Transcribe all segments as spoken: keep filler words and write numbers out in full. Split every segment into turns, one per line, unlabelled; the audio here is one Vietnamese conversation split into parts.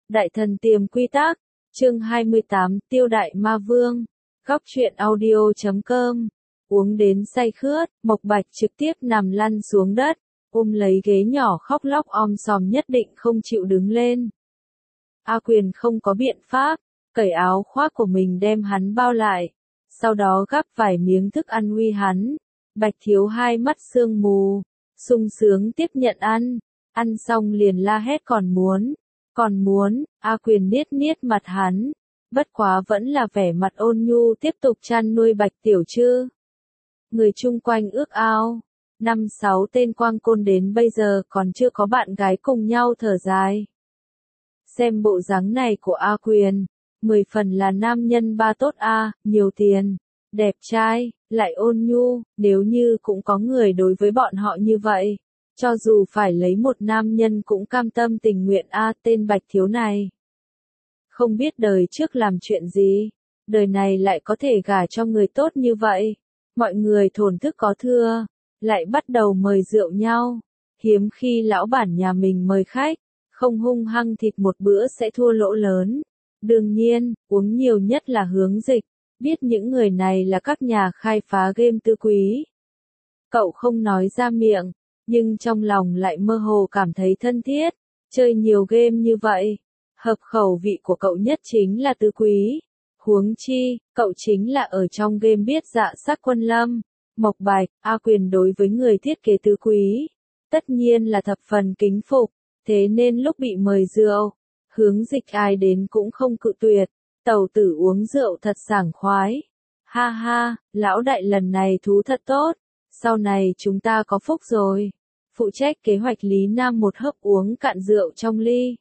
Đại thần tiềm quy tắc, chương hai mươi tám, Tiêu Đại Ma Vương, góc truyện audio chấm com. Uống đến say khướt, Mộc Bạch trực tiếp nằm lăn xuống đất, ôm lấy ghế nhỏ khóc lóc om sòm nhất định không chịu đứng lên. A Quyền không có biện pháp, cởi áo khoác của mình đem hắn bao lại, sau đó gắp vài miếng thức ăn uy hắn. Bạch Thiếu hai mắt sương mù, sung sướng tiếp nhận ăn, ăn xong liền la hét còn muốn, còn muốn. A Quyền niết niết mặt hắn, bất quá vẫn là vẻ mặt ôn nhu tiếp tục chăn nuôi Bạch Tiểu Trư. Người chung quanh ước ao, năm sáu tên quang côn đến bây giờ còn chưa có bạn gái cùng nhau thở dài. Xem bộ dáng này của A Quyền, mười phần là nam nhân ba tốt a, nhiều tiền, đẹp trai, lại ôn nhu, nếu như cũng có người đối với bọn họ như vậy, cho dù phải lấy một nam nhân cũng cam tâm tình nguyện a. Tên Bạch Thiếu này không biết đời trước làm chuyện gì, đời này lại có thể gả cho người tốt như vậy. Mọi người thổn thức có thưa, lại bắt đầu mời rượu nhau. Hiếm khi lão bản nhà mình mời khách, không hung hăng thịt một bữa sẽ thua lỗ lớn. Đương nhiên, uống nhiều nhất là Hướng Dịch, biết những người này là các nhà khai phá game tứ quý. Cậu không nói ra miệng, nhưng trong lòng lại mơ hồ cảm thấy thân thiết, chơi nhiều game như vậy. Hợp khẩu vị của cậu nhất chính là tứ quý. Huống chi, cậu chính là ở trong game biết dạ sắc Quân Lâm, Mộc Bạch. A Quyền đối với người thiết kế tứ quý, tất nhiên là thập phần kính phục, thế nên lúc bị mời rượu, Hướng Dịch ai đến cũng không cự tuyệt. Tẩu tử uống rượu thật sảng khoái. Ha ha, lão đại lần này thú thật tốt, sau này chúng ta có phúc rồi. Phụ trách kế hoạch Lý Nam một hớp uống cạn rượu trong ly,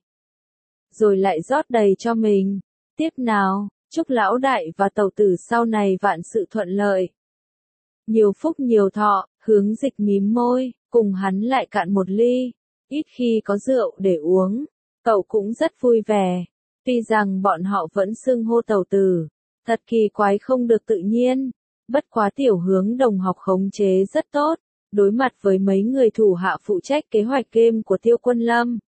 rồi lại rót đầy cho mình. Tiếp nào, chúc lão đại và tẩu tử sau này vạn sự thuận lợi, nhiều phúc nhiều thọ. Hướng Dịch mím môi, cùng hắn lại cạn một ly. Ít khi có rượu để uống, cậu cũng rất vui vẻ. Tuy rằng bọn họ vẫn xưng hô tẩu tử, thật kỳ quái không được tự nhiên. Bất quá Tiểu Hướng đồng học khống chế rất tốt, đối mặt với mấy người thủ hạ phụ trách kế hoạch game của Tiêu Quân Lâm,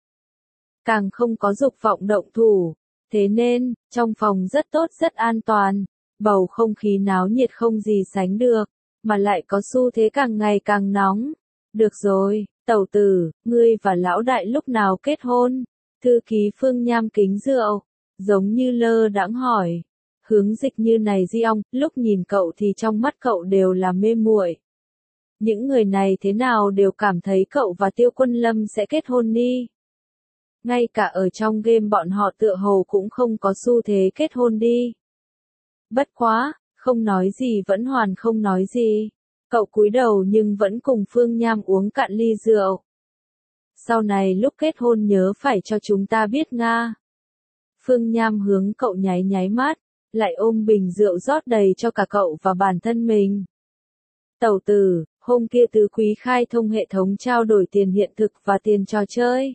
càng không có dục vọng động thủ. Thế nên, trong phòng rất tốt rất an toàn, bầu không khí náo nhiệt không gì sánh được, mà lại có xu thế càng ngày càng nóng. Được rồi, tẩu tử, ngươi và lão đại lúc nào kết hôn? Thư ký Phương Nham kính rượu, giống như lơ đãng hỏi. Hướng Dịch như này di ong, lúc nhìn cậu thì trong mắt cậu đều là mê muội. Những người này thế nào đều cảm thấy cậu và Tiêu Quân Lâm sẽ kết hôn đi. Ngay cả ở trong game bọn họ tựa hồ cũng không có xu thế kết hôn đi. Bất quá, không nói gì vẫn hoàn không nói gì. Cậu cúi đầu nhưng vẫn cùng Phương Nham uống cạn ly rượu. Sau này lúc kết hôn nhớ phải cho chúng ta biết nga. Phương Nham hướng cậu nháy nháy mắt, lại ôm bình rượu rót đầy cho cả cậu và bản thân mình. Tẩu tử, hôm kia tứ quý khai thông hệ thống trao đổi tiền hiện thực và tiền trò chơi.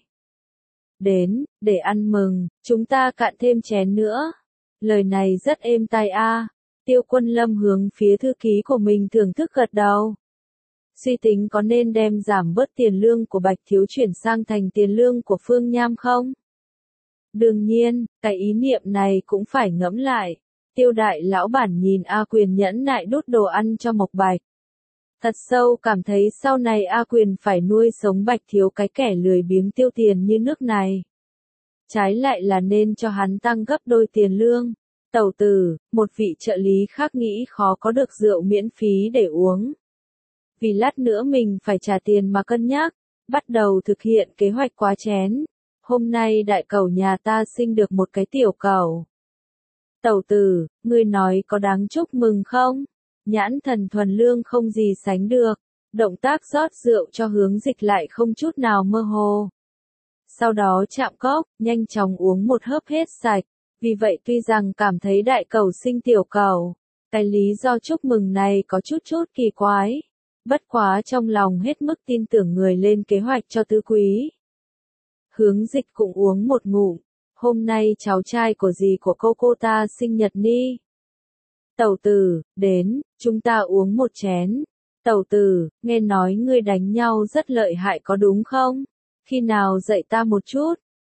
Đến, để ăn mừng, chúng ta cạn thêm chén nữa. Lời này rất êm tai a. Tiêu Quân Lâm hướng phía thư ký của mình thưởng thức gật đầu. Suy tính có nên đem giảm bớt tiền lương của Bạch Thiếu chuyển sang thành tiền lương của Phương Nham không? Đương nhiên, cái ý niệm này cũng phải ngẫm lại. Tiêu đại lão bản nhìn A Quyền nhẫn nại đút đồ ăn cho Mộc Bạch. Thật sâu cảm thấy sau này A Quyền phải nuôi sống Bạch Thiếu cái kẻ lười biếng tiêu tiền như nước này. Trái lại là nên cho hắn tăng gấp đôi tiền lương. Tẩu tử, một vị trợ lý khác nghĩ khó có được rượu miễn phí để uống. Vì lát nữa mình phải trả tiền mà cân nhắc, bắt đầu thực hiện kế hoạch quá chén. Hôm nay đại cẩu nhà ta sinh được một cái tiểu cẩu. Tẩu tử, ngươi nói có đáng chúc mừng không? Nhãn thần thuần lương không gì sánh được, động tác rót rượu cho Hướng Dịch lại không chút nào mơ hồ. Sau đó chạm cốc, nhanh chóng uống một hớp hết sạch. Vì vậy tuy rằng cảm thấy đại cẩu sinh tiểu cẩu, cái lý do chúc mừng này có chút chút kỳ quái. Bất quá trong lòng hết mức tin tưởng người lên kế hoạch cho tứ quý. Hướng Dịch cũng uống một ngụm. Hôm nay cháu trai của dì của cô cô ta sinh nhật ni. Tẩu tử, đến, chúng ta uống một chén. Tẩu tử, nghe nói ngươi đánh nhau rất lợi hại có đúng không? Khi nào dạy ta một chút?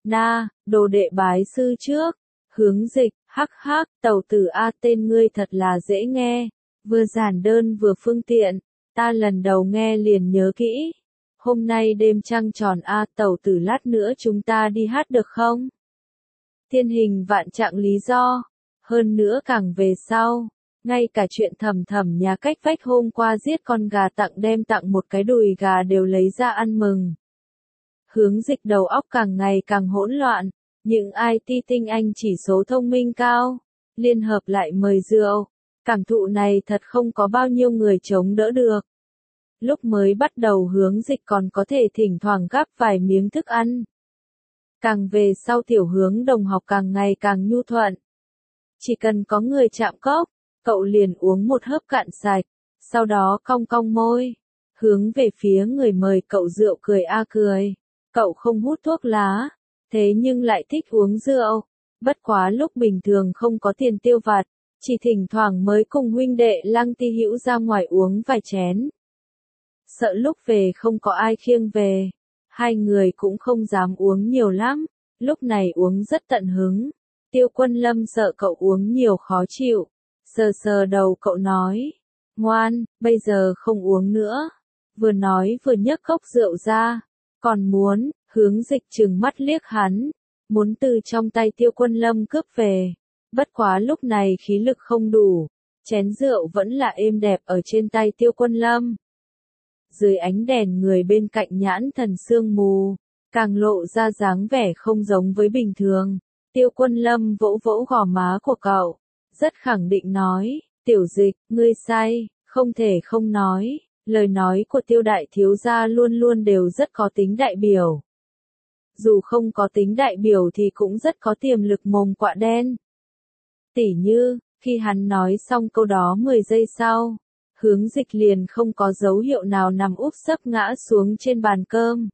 Na, đồ đệ bái sư trước. Hướng dịch, hắc hắc, tẩu tử A tên ngươi thật là dễ nghe. Vừa giản đơn vừa phương tiện. Ta lần đầu nghe liền nhớ kỹ. Hôm nay đêm trăng tròn A tẩu tử lát nữa chúng ta đi hát được không? Thiên hình vạn trạng lý do. Hơn nữa càng về sau. Ngay cả chuyện thầm thầm nhà cách vách hôm qua giết con gà tặng đem tặng một cái đùi gà đều lấy ra ăn mừng. Hướng dịch đầu óc càng ngày càng hỗn loạn. Những i tê tinh anh chỉ số thông minh cao. Liên hợp lại mời rượu. Cảm thụ này thật không có bao nhiêu người chống đỡ được. Lúc mới bắt đầu hướng dịch còn có thể thỉnh thoảng gắp vài miếng thức ăn. Càng về sau tiểu hướng đồng học càng ngày càng nhu thuận. Chỉ cần có người chạm cốc, cậu liền uống một hớp cạn sạch, sau đó cong cong môi, hướng về phía người mời cậu rượu cười a cười. Cậu không hút thuốc lá, thế nhưng lại thích uống rượu. Bất quá lúc bình thường không có tiền tiêu vặt, chỉ thỉnh thoảng mới cùng huynh đệ Lăng Ti Hữu ra ngoài uống vài chén. Sợ lúc về không có ai khiêng về, hai người cũng không dám uống nhiều lắm, lúc này uống rất tận hứng. Tiêu Quân Lâm sợ cậu uống nhiều khó chịu, sờ sờ đầu cậu nói, ngoan, bây giờ không uống nữa. Vừa nói vừa nhấc cốc rượu ra, còn muốn, hướng dịch trừng mắt liếc hắn, muốn từ trong tay Tiêu Quân Lâm cướp về. Bất quá lúc này khí lực không đủ, chén rượu vẫn là êm đẹp ở trên tay Tiêu Quân Lâm. Dưới ánh đèn người bên cạnh nhãn thần sương mù, càng lộ ra dáng vẻ không giống với bình thường. Tiêu Quân Lâm vỗ vỗ gò má của cậu, rất khẳng định nói, tiểu dịch, ngươi say, không thể không nói, lời nói của Tiêu đại thiếu gia luôn luôn đều rất có tính đại biểu. Dù không có tính đại biểu thì cũng rất có tiềm lực mồm quạ đen. Tỉ như, khi hắn nói xong câu đó mười giây sau, hướng dịch liền không có dấu hiệu nào nằm úp sấp ngã xuống trên bàn cơm.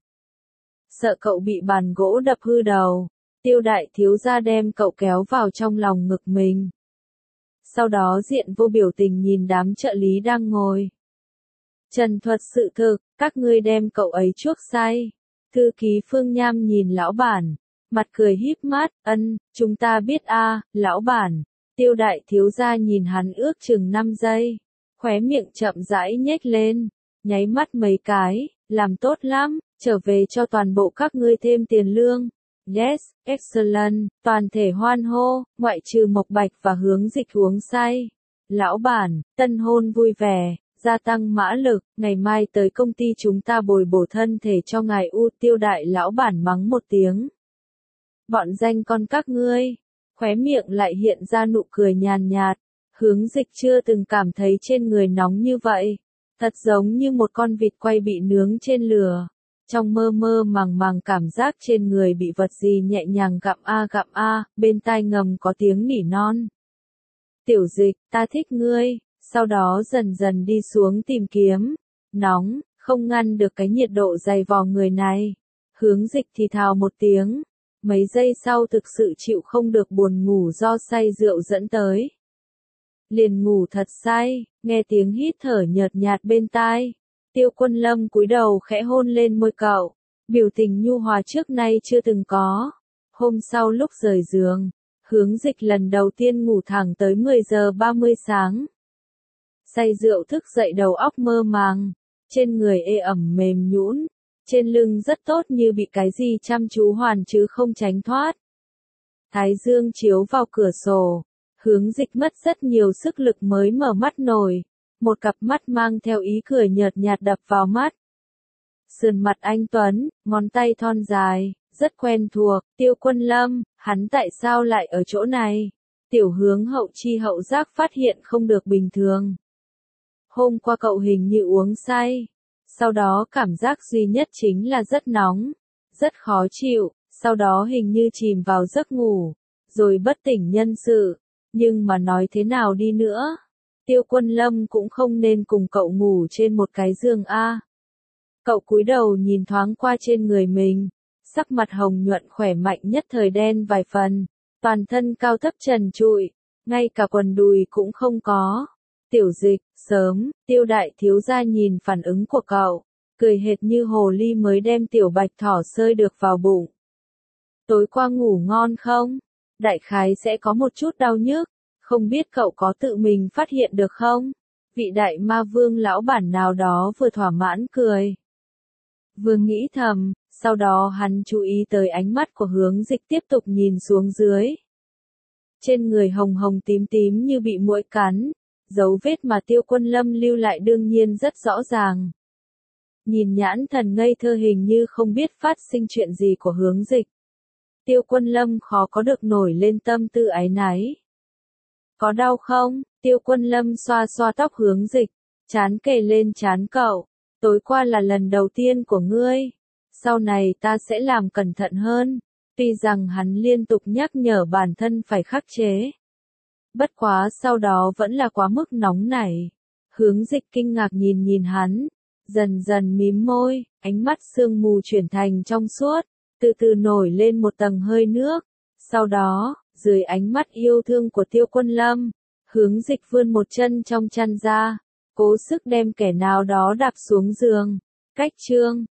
Sợ cậu bị bàn gỗ đập hư đầu, Tiêu đại thiếu gia đem cậu kéo vào trong lòng ngực mình. Sau đó diện vô biểu tình nhìn đám trợ lý đang ngồi. Trần thuật sự thực, các ngươi đem cậu ấy chuốc say. Thư ký Phương Nham nhìn lão bản, mặt cười híp mắt, ân, chúng ta biết a, lão bản. Tiêu đại thiếu gia nhìn hắn ước chừng năm giây, khóe miệng chậm rãi nhếch lên, nháy mắt mấy cái, làm tốt lắm, trở về cho toàn bộ các ngươi thêm tiền lương. Yes, excellent, toàn thể hoan hô, ngoại trừ Mộc Bạch và Hướng Dịch uống say. Lão bản, tân hôn vui vẻ, gia tăng mã lực, ngày mai tới công ty chúng ta bồi bổ thân thể cho ngài U. Tiêu đại lão bản mắng một tiếng. Bọn danh con các ngươi, khóe miệng lại hiện ra nụ cười nhàn nhạt. Hướng Dịch chưa từng cảm thấy trên người nóng như vậy, thật giống như một con vịt quay bị nướng trên lửa. Trong mơ mơ màng màng cảm giác trên người bị vật gì nhẹ nhàng gặm a gặm a, bên tai ngầm có tiếng nỉ non. Tiểu dịch, ta thích ngươi, sau đó dần dần đi xuống tìm kiếm. Nóng, không ngăn được cái nhiệt độ dày vò người này. Hướng Dịch thì thào một tiếng. Mấy giây sau thực sự chịu không được buồn ngủ do say rượu dẫn tới. Liền ngủ thật say, nghe tiếng hít thở nhợt nhạt bên tai. Tiêu Quân Lâm cúi đầu khẽ hôn lên môi cậu, biểu tình nhu hòa trước nay chưa từng có. Hôm sau lúc rời giường, Hướng Dịch lần đầu tiên ngủ thẳng tới mười giờ ba mươi sáng. Say rượu thức dậy đầu óc mơ màng, trên người ê ẩm mềm nhũn, trên lưng rất tốt như bị cái gì chăm chú hoàn chứ không tránh thoát. Thái dương chiếu vào cửa sổ, Hướng Dịch mất rất nhiều sức lực mới mở mắt nổi. Một cặp mắt mang theo ý cười nhợt nhạt đập vào mắt. Sườn mặt anh tuấn, ngón tay thon dài, rất quen thuộc. Tiêu Quân Lâm, hắn tại sao lại ở chỗ này? Tiểu Hướng hậu chi hậu giác phát hiện không được bình thường. Hôm qua cậu hình như uống say. Sau đó cảm giác duy nhất chính là rất nóng, rất khó chịu. Sau đó hình như chìm vào giấc ngủ, rồi bất tỉnh nhân sự. Nhưng mà nói thế nào đi nữa? Tiêu Quân Lâm cũng không nên cùng cậu ngủ trên một cái giường a. Cậu cúi đầu nhìn thoáng qua trên người mình, sắc mặt hồng nhuận khỏe mạnh nhất thời đen vài phần, toàn thân cao thấp trần trụi, ngay cả quần đùi cũng không có. Tiểu Dịch, sớm, Tiêu đại thiếu gia nhìn phản ứng của cậu, cười hệt như hồ ly mới đem tiểu bạch thỏ sơi được vào bụng. Tối qua ngủ ngon không? Đại khái sẽ có một chút đau nhức, không biết cậu có tự mình phát hiện được không? Vị đại ma vương lão bản nào đó vừa thỏa mãn cười. Vừa nghĩ thầm, sau đó hắn chú ý tới ánh mắt của Hướng Dịch tiếp tục nhìn xuống dưới. Trên người hồng hồng tím tím như bị muỗi cắn, dấu vết mà Tiêu Quân Lâm lưu lại đương nhiên rất rõ ràng. Nhìn nhãn thần ngây thơ hình như không biết phát sinh chuyện gì của Hướng Dịch. Tiêu Quân Lâm khó có được nổi lên tâm tư áy náy. Có đau không? Tiêu Quân Lâm xoa xoa tóc Hướng Dịch, chán kề lên chán cậu. Tối qua là lần đầu tiên của ngươi. Sau này ta sẽ làm cẩn thận hơn. Tuy rằng hắn liên tục nhắc nhở bản thân phải khắc chế. Bất quá sau đó vẫn là quá mức nóng nảy. Hướng Dịch kinh ngạc nhìn nhìn hắn. Dần dần mím môi, ánh mắt sương mù chuyển thành trong suốt. Từ từ nổi lên một tầng hơi nước. Sau đó, dưới ánh mắt yêu thương của Tiêu Quân Lâm, Hướng Dịch vươn một chân trong chăn ra, cố sức đem kẻ nào đó đạp xuống giường. Cách chương